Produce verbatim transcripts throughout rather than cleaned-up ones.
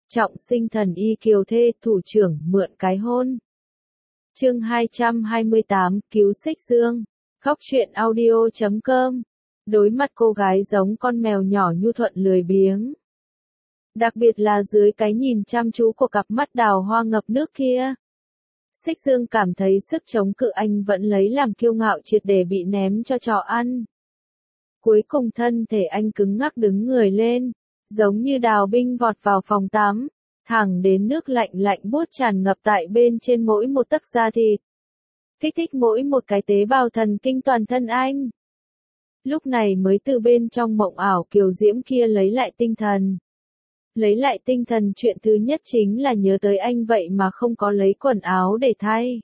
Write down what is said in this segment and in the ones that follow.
Trọng sinh thần y kiều thê, thủ trưởng mượn cái hôn. Chương hai trăm hai mươi tám, cứu Xích Dương. Góc truyện audio chấm com. Đối mặt cô gái giống con mèo nhỏ nhu thuận lười biếng. Đặc biệt là dưới cái nhìn chăm chú của cặp mắt đào hoa ngập nước kia. Xích Dương cảm thấy sức chống cự anh vẫn lấy làm kiêu ngạo triệt để bị ném cho chó ăn. Cuối cùng thân thể anh cứng ngắc đứng người lên, giống như đào binh vọt vào phòng tắm, thẳng đến nước lạnh lạnh buốt tràn ngập tại bên trên mỗi một tấc da thịt. Kích thích mỗi một cái tế bào thần kinh toàn thân anh. Lúc này mới từ bên trong mộng ảo kiều diễm kia lấy lại tinh thần. Lấy lại tinh thần chuyện thứ nhất chính là nhớ tới anh vậy mà không có lấy quần áo để thay.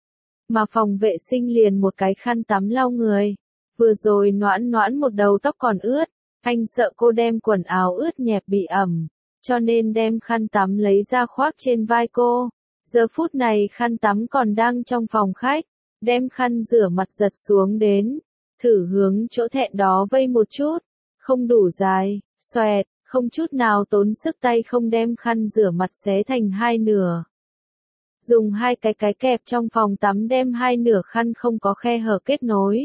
Mà phòng vệ sinh liền một cái khăn tắm lau người. Vừa rồi noãn noãn một đầu tóc còn ướt, anh sợ cô đem quần áo ướt nhẹp bị ẩm, cho nên đem khăn tắm lấy ra khoác trên vai cô. Giờ phút này khăn tắm còn đang trong phòng khách, đem khăn rửa mặt giật xuống đến, thử hướng chỗ thẹn đó vây một chút, không đủ dài, xoẹt, không chút nào tốn sức tay không đem khăn rửa mặt xé thành hai nửa. Dùng hai cái cái kẹp trong phòng tắm đem hai nửa khăn không có khe hở kết nối.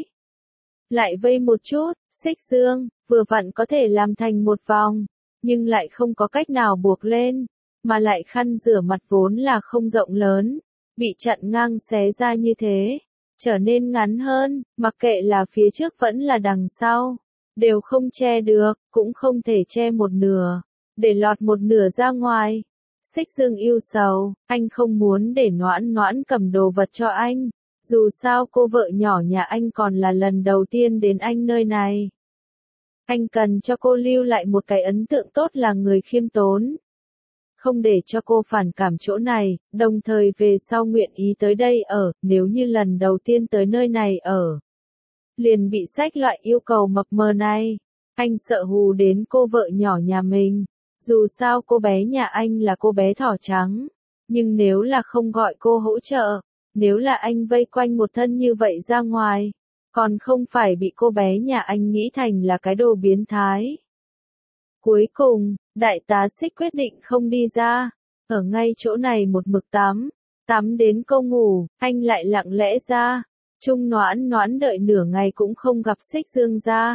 Lại vây một chút, Xích Dương, vừa vặn có thể làm thành một vòng, nhưng lại không có cách nào buộc lên, mà lại khăn rửa mặt vốn là không rộng lớn, bị chặn ngang xé ra như thế, trở nên ngắn hơn, mặc kệ là phía trước vẫn là đằng sau, đều không che được, cũng không thể che một nửa, để lọt một nửa ra ngoài. Xích Dương yêu sầu, anh không muốn để noãn noãn cầm đồ vật cho anh. Dù sao cô vợ nhỏ nhà anh còn là lần đầu tiên đến anh nơi này. Anh cần cho cô lưu lại một cái ấn tượng tốt là người khiêm tốn. Không để cho cô phản cảm chỗ này, đồng thời về sau nguyện ý tới đây ở, nếu như lần đầu tiên tới nơi này ở. Liền bị sách loại yêu cầu mập mờ này. Anh sợ hù đến cô vợ nhỏ nhà mình. Dù sao cô bé nhà anh là cô bé thỏ trắng. Nhưng nếu là không gọi cô hỗ trợ. Nếu là anh vây quanh một thân như vậy ra ngoài, còn không phải bị cô bé nhà anh nghĩ thành là cái đồ biến thái. Cuối cùng, đại tá Xích quyết định không đi ra, ở ngay chỗ này một mực tắm, tắm đến cô ngủ, anh lại lặng lẽ ra, Trung noãn noãn đợi nửa ngày cũng không gặp Xích Dương ra.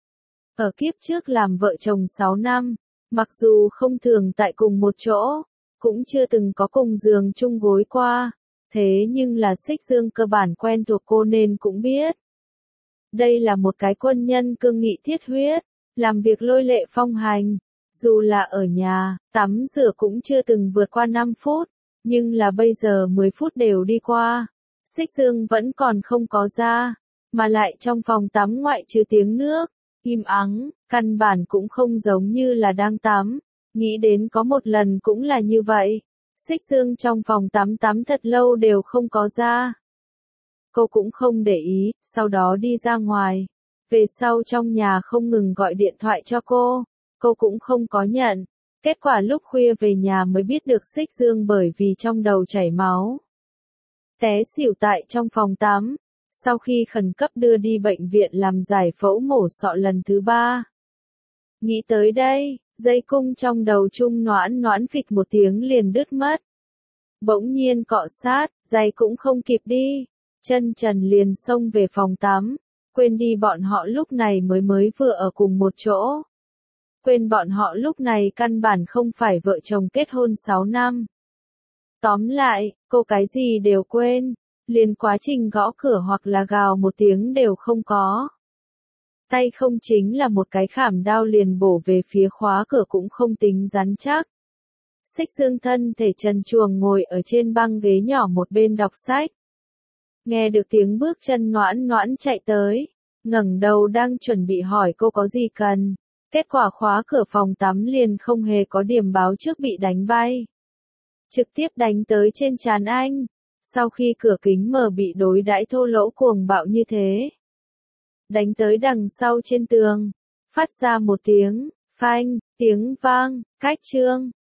Ở kiếp trước làm vợ chồng sáu năm, mặc dù không thường tại cùng một chỗ, cũng chưa từng có cùng giường chung gối qua. Thế nhưng là Xích Dương cơ bản quen thuộc cô nên cũng biết. Đây là một cái quân nhân cương nghị thiết huyết, làm việc lôi lệ phong hành. Dù là ở nhà, tắm rửa cũng chưa từng vượt qua năm phút, nhưng là bây giờ mười phút đều đi qua. Xích Dương vẫn còn không có ra, mà lại trong phòng tắm ngoại trừ tiếng nước, im ắng, căn bản cũng không giống như là đang tắm. Nghĩ đến có một lần cũng là như vậy. Xích Dương trong phòng tắm tắm thật lâu đều không có ra. Cô cũng không để ý, sau đó đi ra ngoài. Về sau trong nhà không ngừng gọi điện thoại cho cô, cô cũng không có nhận. Kết quả lúc khuya về nhà mới biết được Xích Dương bởi vì trong đầu chảy máu. Té xỉu tại trong phòng tắm, sau khi khẩn cấp đưa đi bệnh viện làm giải phẫu mổ sọ lần thứ ba. Nghĩ tới đây. Dây cung trong đầu Trung noãn noãn phịch một tiếng liền đứt mất. Bỗng nhiên cọ sát, giày cũng không kịp đi. Chân trần liền xông về phòng tắm. Quên đi bọn họ lúc này mới mới vừa ở cùng một chỗ. Quên bọn họ lúc này căn bản không phải vợ chồng kết hôn sáu năm. Tóm lại, cô cái gì đều quên. Liền quá trình gõ cửa hoặc là gào một tiếng đều không có. Tay không chính là một cái khảm đao liền bổ về phía khóa cửa cũng không tính rắn chắc. Xích Dương thân thể trần truồng ngồi ở trên băng ghế nhỏ một bên đọc sách. Nghe được tiếng bước chân noãn noãn chạy tới, ngẩng đầu đang chuẩn bị hỏi cô có gì cần. Kết quả khóa cửa phòng tắm liền không hề có điểm báo trước bị đánh bay. Trực tiếp đánh tới trên trán anh. Sau khi cửa kính mở bị đối đãi thô lỗ cuồng bạo như thế. Đánh tới đằng sau trên tường, phát ra một tiếng, phanh, tiếng vang, cách chương.